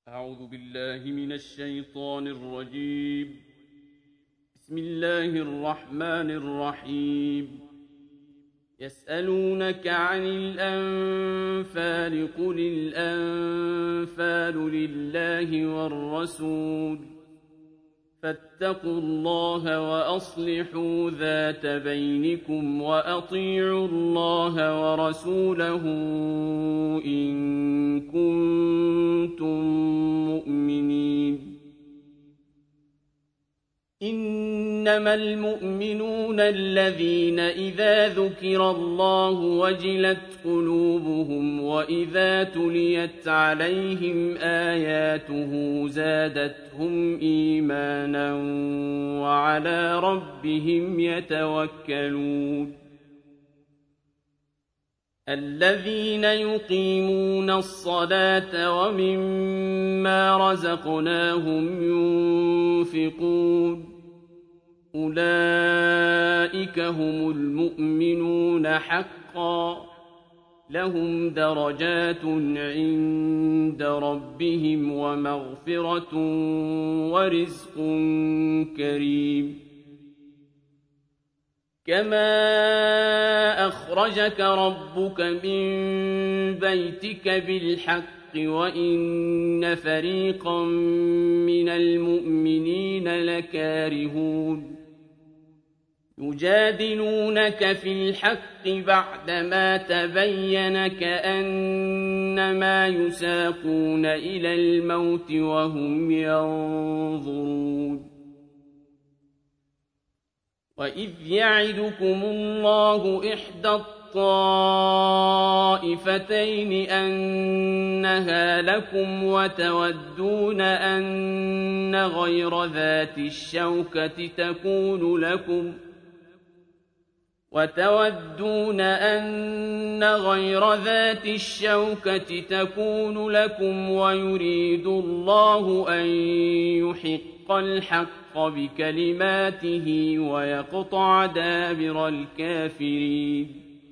أعوذ بالله من الشيطان الرجيم. بسم الله الرحمن الرحيم. يسألونك عن الأنفال قل الأنفال لله والرسول فاتقوا الله وأصلحوا ذات بينكم وأطيعوا الله ورسوله إن كنتم مؤمنين. إنما المؤمنون الذين إذا ذكر الله وجلت قلوبهم وإذا تليت عليهم آياته زادتهم إيمانا وعلى ربهم يتوكلون. الذين يقيمون الصلاة ومما رزقناهم ينفقون أولئك هم المؤمنون حقا لهم درجات عند ربهم ومغفرة ورزق كريم. كما أخرجك ربك من بيتك بالحق وإن فريقا من المؤمنين لكارهون. يجادلونك في الحق بعدما تبين كأنما يساقون إلى الموت وهم ينظرون. وإذ يعدكم الله إحدى الطائفتين أنها لكم وتودون أن غير ذات الشوكة تكون لكم ويريد الله أن يحق الحق بكلماته ويقطع دابر الكافرين.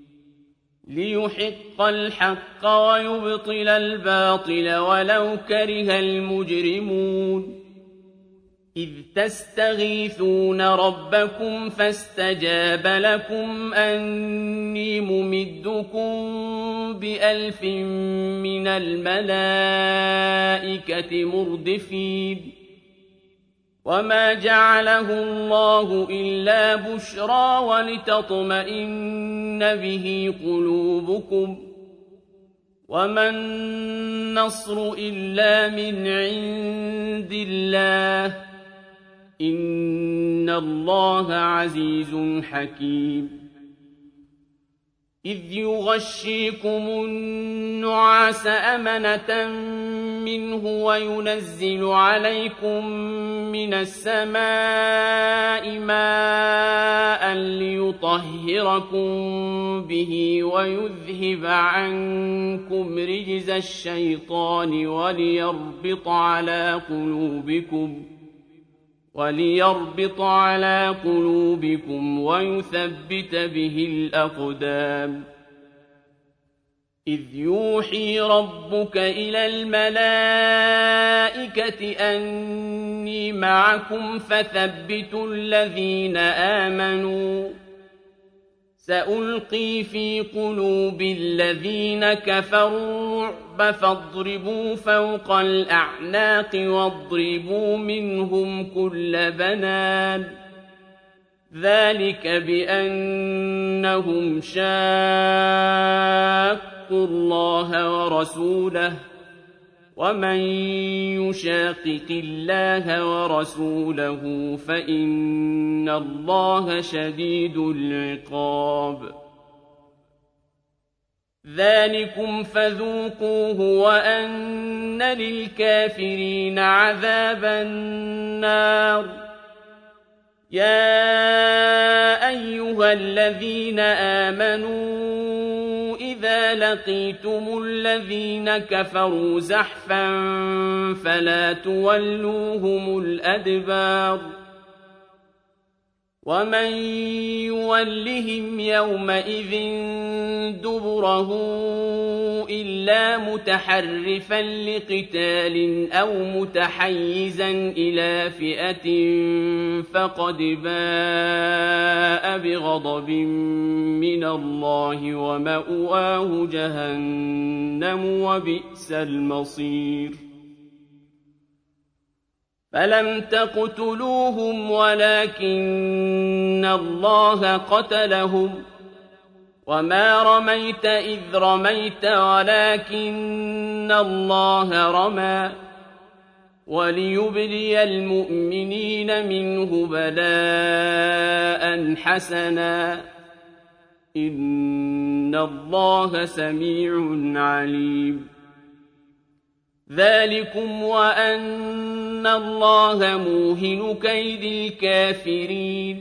ليحق الحق ويبطل الباطل ولو كره المجرمون. إذ تستغيثون ربكم فاستجاب لكم أني ممدكم ب1000 من الملائكة مردفين. وما جعله الله إلا بشرى ولتطمئن به قلوبكم وما النصر إلا من عند الله إن الله عزيز حكيم. إذ يغشيكم النعاس أمنة منه وينزل عليكم من السماء ماء ليطهركم به ويذهب عنكم رجز الشيطان وليربط على قلوبكم ويثبت به الأقدام. إذ يوحي ربك إلى الملائكة أني معكم فثبتوا الذين آمنوا سألقي في قلوب الذين كفروا الرعب فاضربوا فوق الأعناق واضربوا منهم كل بنان. ذلك بأنهم شاقوا الله ورسوله ومن يشاقق الله ورسوله فإن الله شديد العقاب. ذلكم فذوقوه وأن للكافرين عذاب النار. يا أيها الذين آمنوا إذا لقيتم الذين كفروا زحفا فلا تولوهم الأدبار. ومن يولهم يومئذ دبره إلا متحرفا لقتال أو متحيزا إلى فئة فقد باء بغضب من الله ومأواه جهنم وبئس المصير فلم تقتلوهم ولكن الله قتلهم وما رميت إذ رميت ولكن الله رمى وليبلي المؤمنين منه بلاء حسنا إن الله سميع عليم ذلكم وأن الله موهن كيد الكافرين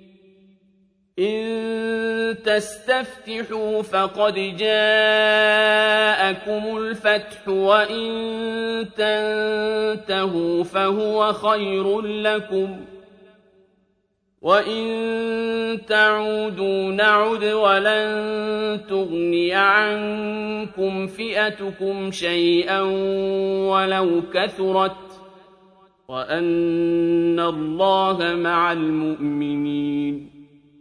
إن تستفتحوا فقد جاءكم الفتح وإن تنتهوا فهو خير لكم وإن تعودوا نعد ولن تغني عنكم فئتكم شيئا ولو كثرت وأن الله مع المؤمنين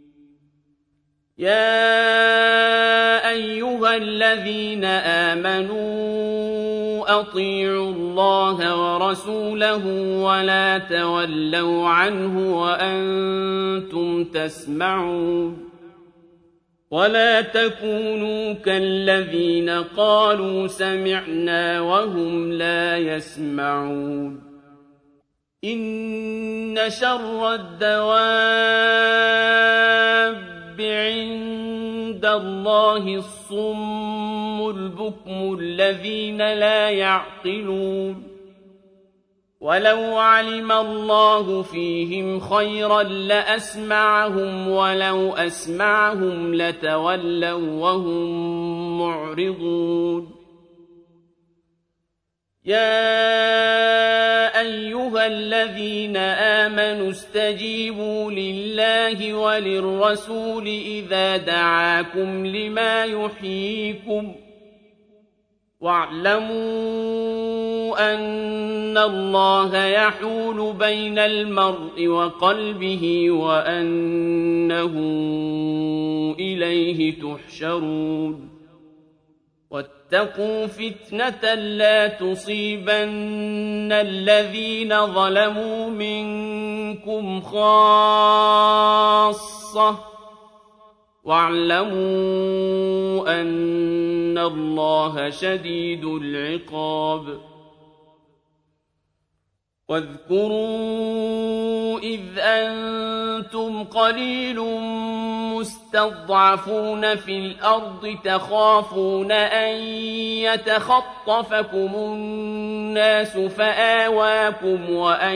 يا أيها الذين آمنوا أطيعوا الله ورسوله ولا تولوا عنه وأنتم تسمعون ولا تكونوا كالذين قالوا سمعنا وهم لا يسمعون إن شر الدواب عند الله الصم البكم الذين لا يعقلون ولو علم الله فيهم خيرا لأسمعهم ولو أسمعهم لتولوا وهم معرضون يا أيها الذين آمنوا استجيبوا لله وللرسول إذا دعاكم لما يحييكم واعلموا أن الله يحول بين المرء وقلبه وأنه إليه تحشرون واتقوا فتنة لا تصيبن الذين ظلموا منكم خاصة واعلموا أن الله شديد العقاب واذكروا إذ أنتم قليل مستضعفون في الأرض تخافون أن يتخطفكم الناس فآواكم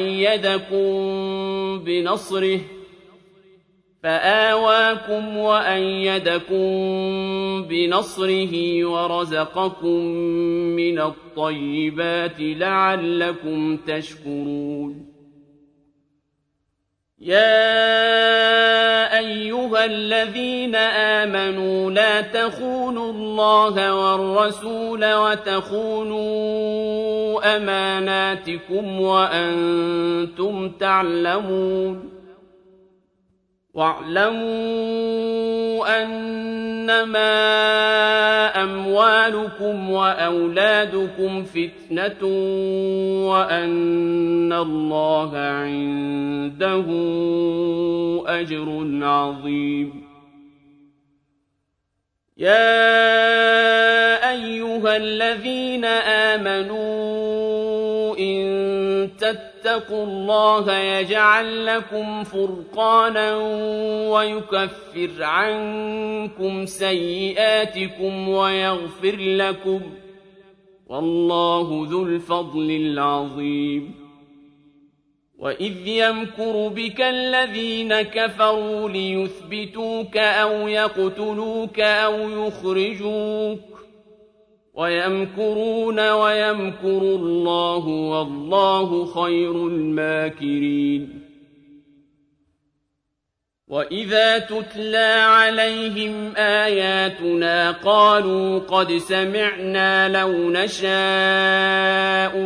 وأيدكم بنصره ورزقكم من الطيبات لعلكم تشكرون يا أيها الذين آمنوا لا تخونوا الله والرسول وتخونوا أماناتكم وأنتم تعلمون واعلموا أنما أموالكم وأولادكم فتنة وأن الله عنده أجر عظيم يا أيها الذين آمنوا إن تتقوا الله يجعل لكم فرقانا ويكفر عنكم سيئاتكم ويغفر لكم والله ذو الفضل العظيم وإذ يمكر بك الذين كفروا ليثبتوك أو يقتلوك أو يخرجوك ويمكرون ويمكر الله والله خير الماكرين وَإِذَا تُتْلَىٰ عَلَيْهِمْ آيَاتُنَا قَالُوا قَدْ سَمِعْنَا لَوْ نَشَاءُ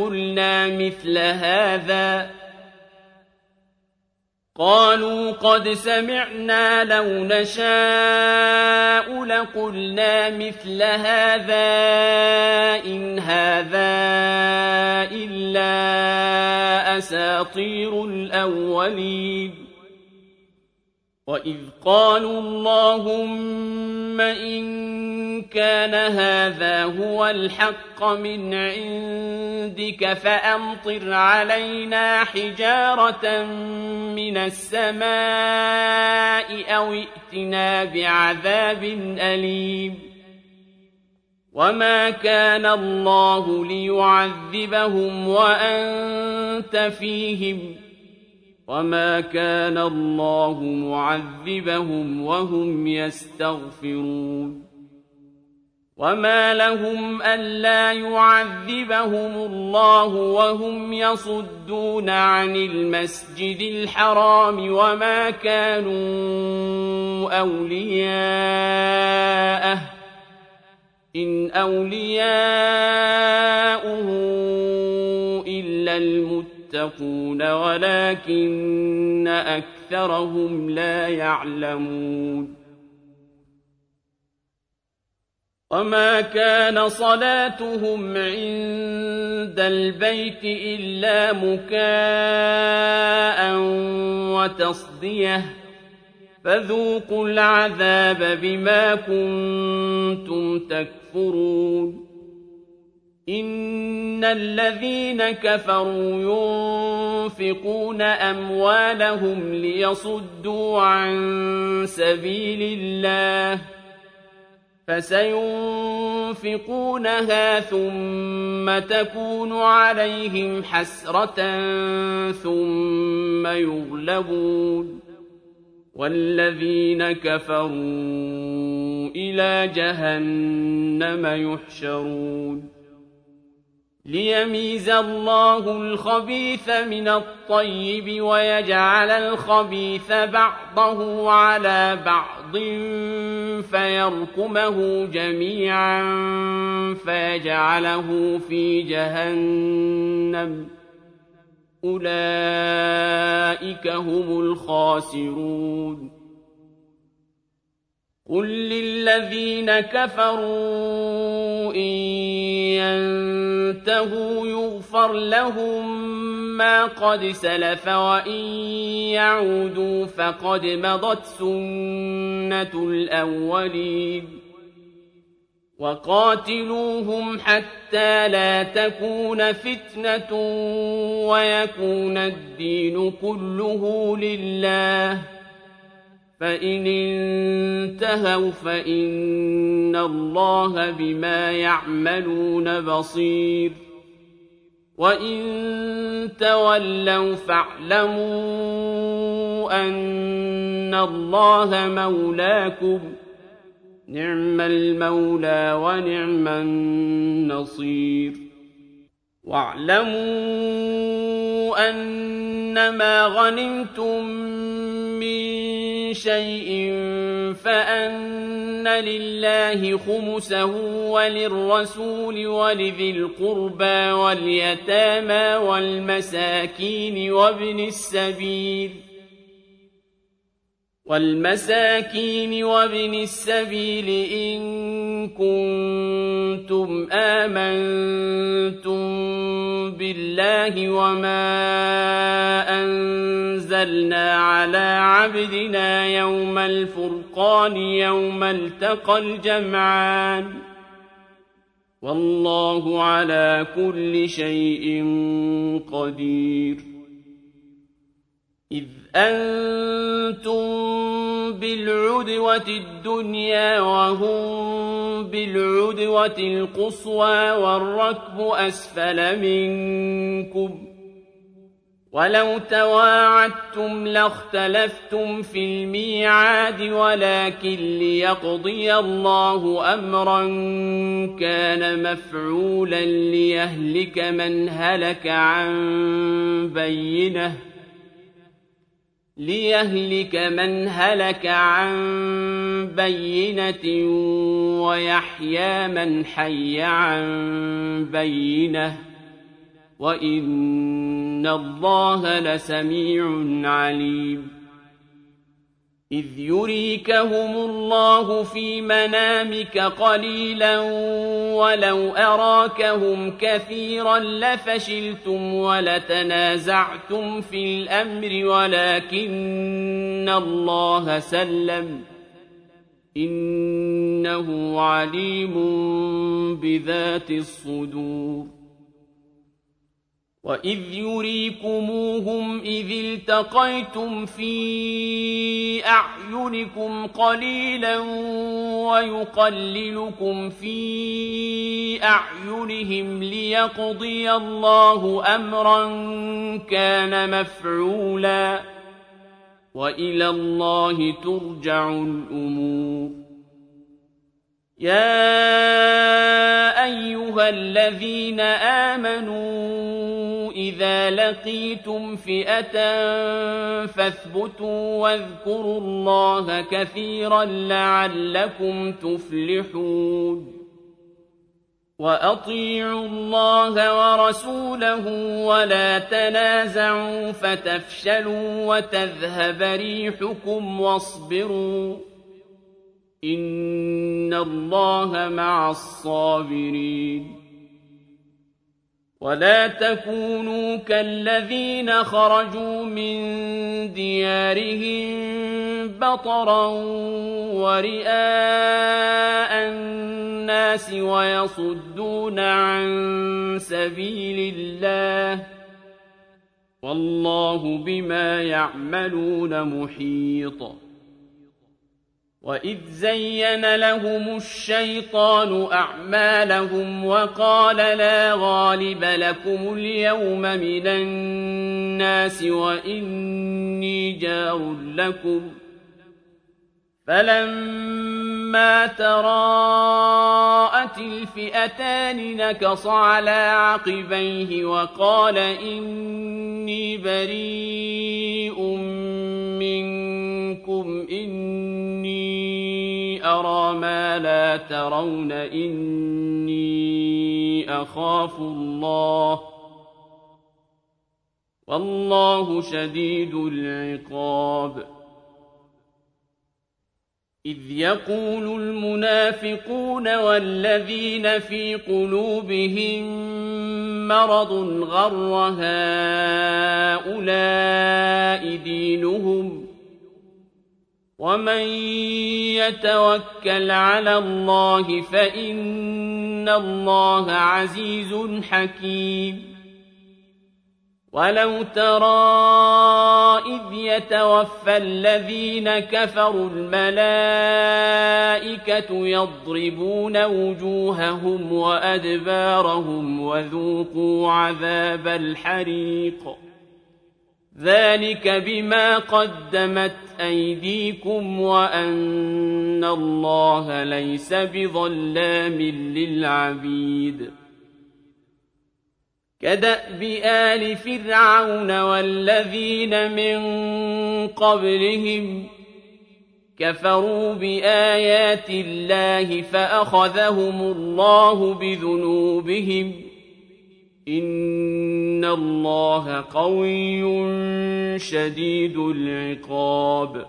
لَقُلْنَا مِثْلَ هَٰذَا إِنْ هَٰذَا إِلَّا أَسَاطِيرُ الْأَوَّلِينَ وَإِذْ قَالُوا اللَّهُمَّ إِن كَانَ هَٰذَا هُوَ الْحَقَّ مِنْ عِندِكَ فَأَمْطِرْ عَلَيْنَا حِجَارَةً مِّنَ السَّمَاءِ أَوِ ائْتِنَا بِعَذَابٍ أَلِيمٍ وَمَا كَانَ اللَّهُ لِيُعَذِّبَهُمْ وَأَنتَ فِيهِمْ وَمَا كَانَ اللَّهُ مُعَذِّبَهُمْ وَهُمْ يَسْتَغْفِرُونَ وَمَا لَهُمْ أَلَّا يُعَذِّبَهُمُ اللَّهُ وَهُمْ يَصُدُّونَ عَنِ الْمَسْجِدِ الْحَرَامِ وَمَا كَانُوا أَوْلِيَاءَهُ إِنْ أَوْلِيَاؤُهُ إِلَّا الْمُتَّقُونَ وَلَٰكِنَّ أَكْثَرَهُمْ لَا يَعْلَمُونَ وَمَا كَانَ صَلَاتُهُمْ عِندَ الْبَيْتِ إِلَّا مُكَاءً وَتَصْدِيَةً فَذُوقُوا الْعَذَابَ بِمَا كُنتُمْ تَكْفُرُونَ إِنَّ الَّذِينَ كَفَرُوا يُنفِقُونَ أَمْوَالَهُمْ لِيَصُدُّوا عَن سَبِيلِ اللَّهِ فَسَيُنفِقُونَهَا ثُمَّ تَكُونُ عَلَيْهِمْ حَسْرَةً ثُمَّ يُغْلَبُونَ وَالَّذِينَ كَفَرُوا إِلَىٰ جَهَنَّمَ يُحْشَرُونَ لِيَمِيزَ اللَّهُ الْخَبِيثَ مِنَ الطَّيِّبِ وَيَجْعَلَ الْخَبِيثَ بَعْضَهُ عَلَىٰ بَعْضٍ فَيَرْكُمَهُ جَمِيعًا فَيَجْعَلَهُ فِي جَهَنَّمَ أُولَٰئِكَ هُمُ الْخَاسِرُونَ قُل لِّلَّذِينَ كَفَرُوا إِن يَنتَهُوا يُغْفَرْ لَهُم مَّا قَدْ سَلَفَ وَإِن يَعُودُوا فَقَدْ مَضَتْ سُنَّةُ الْأَوَّلِينَ وَقَاتِلُوهُمْ حَتَّىٰ لَا تَكُونَ فِتْنَةٌ وَيَكُونَ الدِّينُ كُلُّهُ لِلَّهِ فَإِنِ انتَهَوْا فَإِنَّ اللَّهَ بِمَا يَعْمَلُونَ بَصِيرٌ وَإِن تَوَلَّوْا فَاعْلَمُوا أَنَّ اللَّهَ مَوْلَاكُمْ نِعْمَ الْمَوْلَىٰ وَنِعْمَ النَّصِيرُ وَاعْلَمُوا أَنَّمَا غَنِمْتُم مِّن شَيْءٍ فَأَنَّ لِلَّهِ خُمُسَهُ وَلِلرَّسُولِ وَلِذِي الْقُرْبَىٰ وَالْيَتَامَىٰ وَالْمَسَاكِينِ وَابْنِ السَّبِيلِ إِن كُنتُمْ آمَنتُم بِاللَّهِ وَمَا أَنزَلْنَا عَلَىٰ عَبْدِنَا يَوْمَ الْفُرْقَانِ يَوْمَ الْتَقَى الْجَمْعَانِ وَاللَّهُ عَلَىٰ كُلِّ شَيْءٍ قَدِيرٌ إِذْ أَنتُم بِالْعُدْوَةِ الدُّنْيَا وَهُم بِالْعُدْوَةِ الْقُصْوَىٰ وَالرَّكْبُ أَسْفَلَ مِنكُمْ وَلَوْ تَوَاعَدتُّمْ لَاخْتَلَفْتُمْ فِي الْمِيعَادِ وَلَٰكِن لِّيَقْضِيَ اللَّهُ أَمْرًا كَانَ مَفْعُولًا لِّيَهْلِكَ مَنْ هَلَكَ عَن بَيِّنَةٍ ليهلك من هلك عن بينة ويحيى من حي عن بينة وإن الله لسميع عليم إذ يريكهم الله في منامك قليلا ولو أراكهم كثيرا لفشلتم ولتنازعتم في الأمر ولكن الله سلم إنه عليم بذات الصدور وإذ يريكموهم إذ التقيتم في أعينكم قليلا ويقللكم في أعينهم ليقضي الله أمرا كان مفعولا وإلى الله ترجع الأمور يا أيها الذين آمنوا إذا لقيتم فئة فاثبتوا واذكروا الله كثيرا لعلكم تفلحون وأطيعوا الله ورسوله ولا تنازعوا فتفشلوا وتذهب ريحكم واصبروا إن الله مع الصابرين ولا تكونوا كالذين خرجوا من ديارهم بطرا ورئاء الناس ويصدون عن سبيل الله والله بما يعملون محيط وإذ زين لهم الشيطان أعمالهم وقال لا غالب لكم اليوم من الناس وإني جار لكم فلما تراءت الفئتان نكص على عقبيه وقال إني بريء منكم إني أرى ما لا ترون إني أخاف الله والله شديد العقاب إذ يقول المنافقون والذين في قلوبهم مرض غر هؤلاء دينهم ومن يتوكل على الله فإن الله عزيز حكيم ولو ترى إذ يتوفى الذين كفروا الملائكة يضربون وجوههم وأدبارهم وذوقوا عذاب الحريق ذلك بما قدمت أيديكم وأن الله ليس بظلام للعبيد كدأب آل فرعون والذين من قبلهم كفروا بآيات الله فأخذهم الله بذنوبهم إن الله قوي شديد العقاب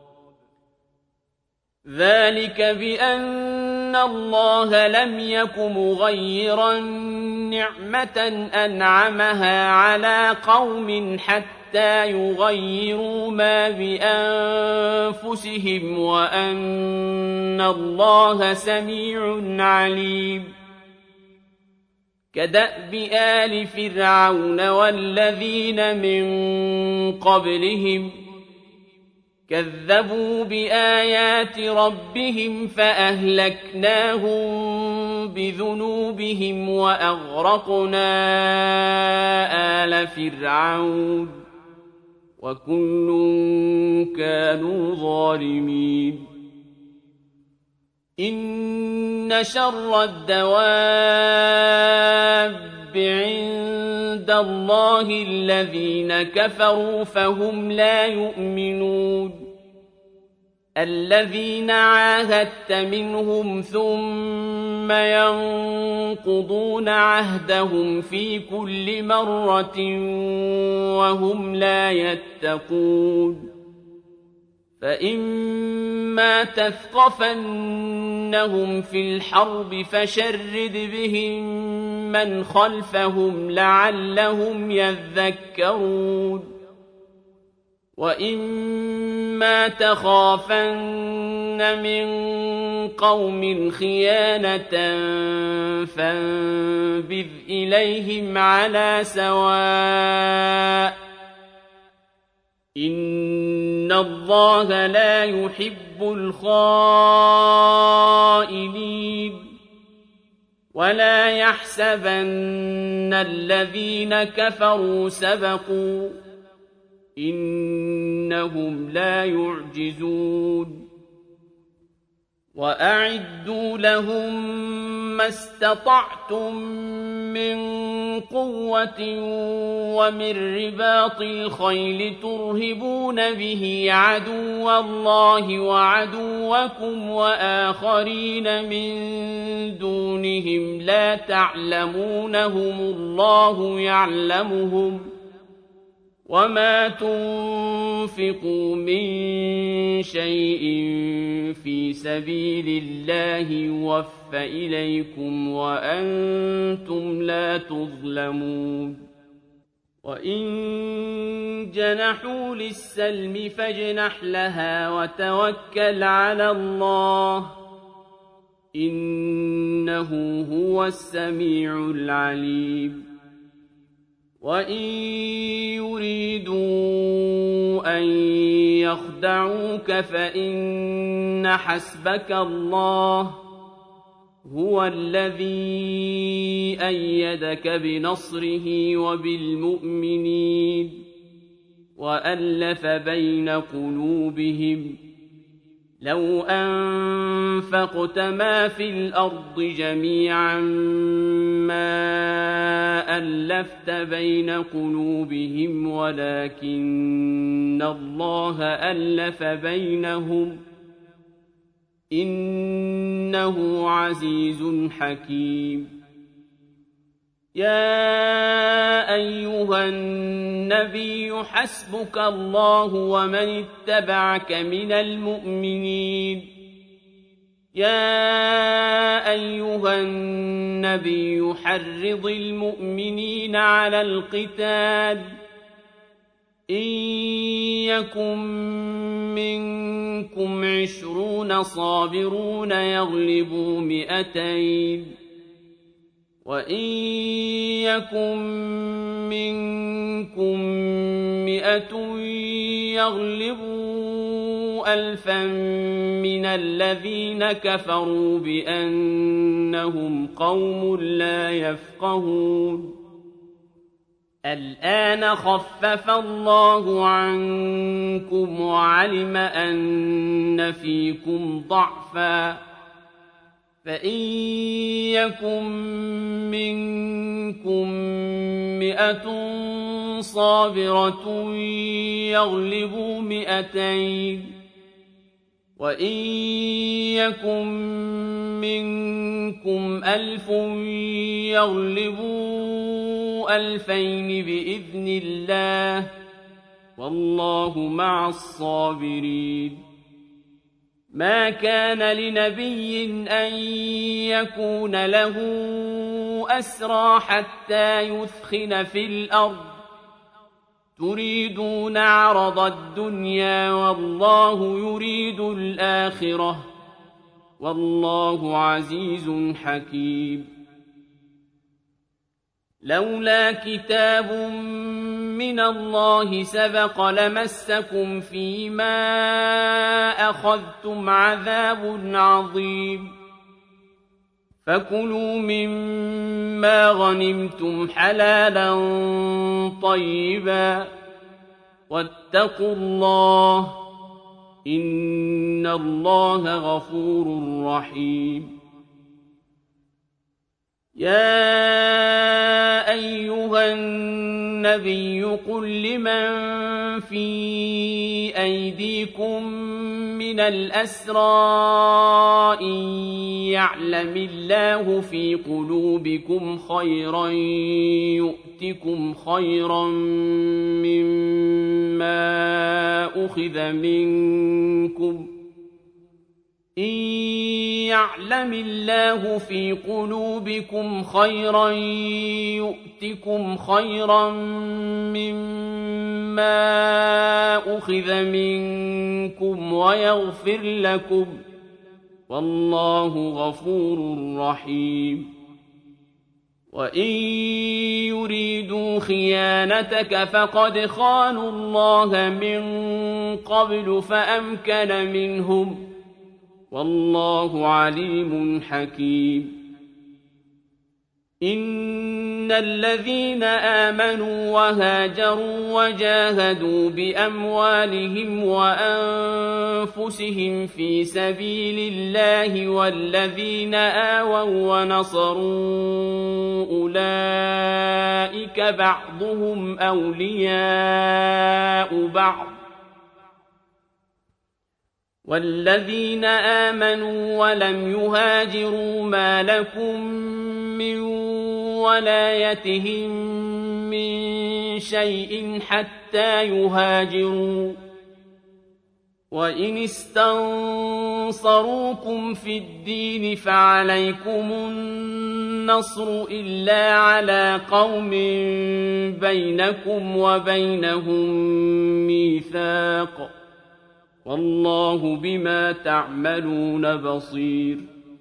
ذلك بأن الله لم يك مغيرا نعمة أنعمها على قوم حتى يغيروا ما بأنفسهم وأن الله سميع عليم كدأب آل فرعون والذين من قبلهم كذبوا بآيات ربهم فأهلكناهم بذنوبهم وأغرقنا آل فرعون وكل كانوا ظالمين إن شر الدواب عند عند الله الذين كفروا فهم لا يؤمنون الذين عاهدت منهم ثم ينقضون عهدهم في كل مرة وهم لا يتقون فإما تثقفنهم في الحرب فشرد بهم من خلفهم لعلهم يذكرون وإما تخافن من قوم خيانة فانبذ إليهم على سواء إن الله لا يحب الخائنين ولا يحسبن الذين كفروا سبقوا إنهم لا يعجزون وأعدوا لهم ما استطعتم من قوة ومن رباط الخيل ترهبون به عدو الله وعدوكم وآخرين من دونهم لا تعلمونهم الله يعلمهم وما تنفقوا من شيء في سبيل الله يوفى إليكم وأنتم لا تظلمون وإن جنحوا للسلم فاجنح لها وتوكل على الله إنه هو السميع العليم وإن يريدوا أن يخدعوك فإن حسبك الله هو الذي أيدك بنصره وبالمؤمنين وألف بين قلوبهم لو أنفقت ما في الأرض جميعا ما ألفت بين قلوبهم ولكن الله ألف بينهم إنه عزيز حكيم يا أيها النبي حسبك الله ومن اتبعك من المؤمنين يا أيها النبي حرض المؤمنين على القتال إن يكن منكم 20 صابرون يغلبوا 200 وإن يكن منكم 100 يغلبوا 1000 من الذين كفروا بأنهم قوم لا يفقهون الآن خفف الله عنكم وعلم أن فيكم ضعفا فإن يكن منكم 100 صابرة يغلبوا 200 وإن يكن منكم 1000 يغلبوا 2000 بإذن الله والله مع الصابرين ما كان لنبي أن يكون له أسرى حتى يثخن في الأرض تريدون عرض الدنيا والله يريد الآخرة والله عزيز حكيم لولا كتاب من الله سبق لمسكم فيما أخذتم عذاب عظيم فكلوا مما غنمتم حلالا طيبا واتقوا الله إن الله غفور رحيم يا أيها النبي قل لمن في أيديكم من الأسرى إن يعلم الله في قلوبكم خيرا يؤتكم خيرا مما أخذ منكم إن يعلم الله في قلوبكم خيرا يؤتكم خيرا مما أخذ منكم ويغفر لكم والله غفور رحيم وإن يريدوا خيانتك فقد خانوا الله من قبل فأمكن منهم والله عليم حكيم إن الذين آمنوا وهاجروا وجاهدوا بأموالهم وأنفسهم في سبيل الله والذين آووا ونصروا أولئك بعضهم أولياء بعض والذين آمنوا ولم يهاجروا ما لكم من ولايتهم من شيء حتى يهاجروا وإن استنصروكم في الدين فعليكم النصر إلا على قوم بينكم وبينهم ميثاق والله بما تعملون بصير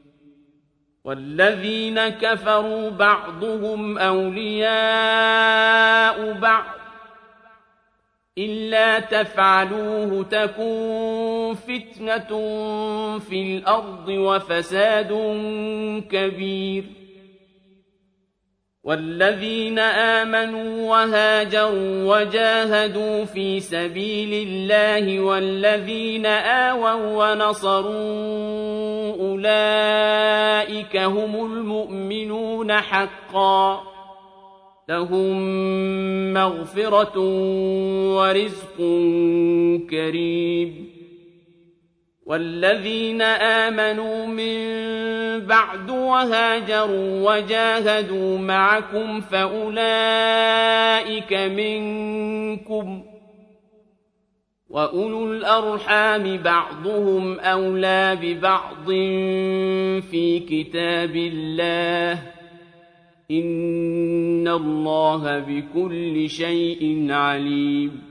والذين كفروا بعضهم أولياء بعض إلا تفعلوه تكن فتنة في الأرض وفساد كبير والذين آمنوا وهاجروا وجاهدوا في سبيل الله والذين آووا ونصروا أولئك هم المؤمنون حقا لهم مغفرة ورزق كريم والذين آمنوا من بعد وهاجروا وجاهدوا معكم فأولئك منكم وأولو الأرحام بعضهم أولى ببعض في كتاب الله إن الله بكل شيء عليم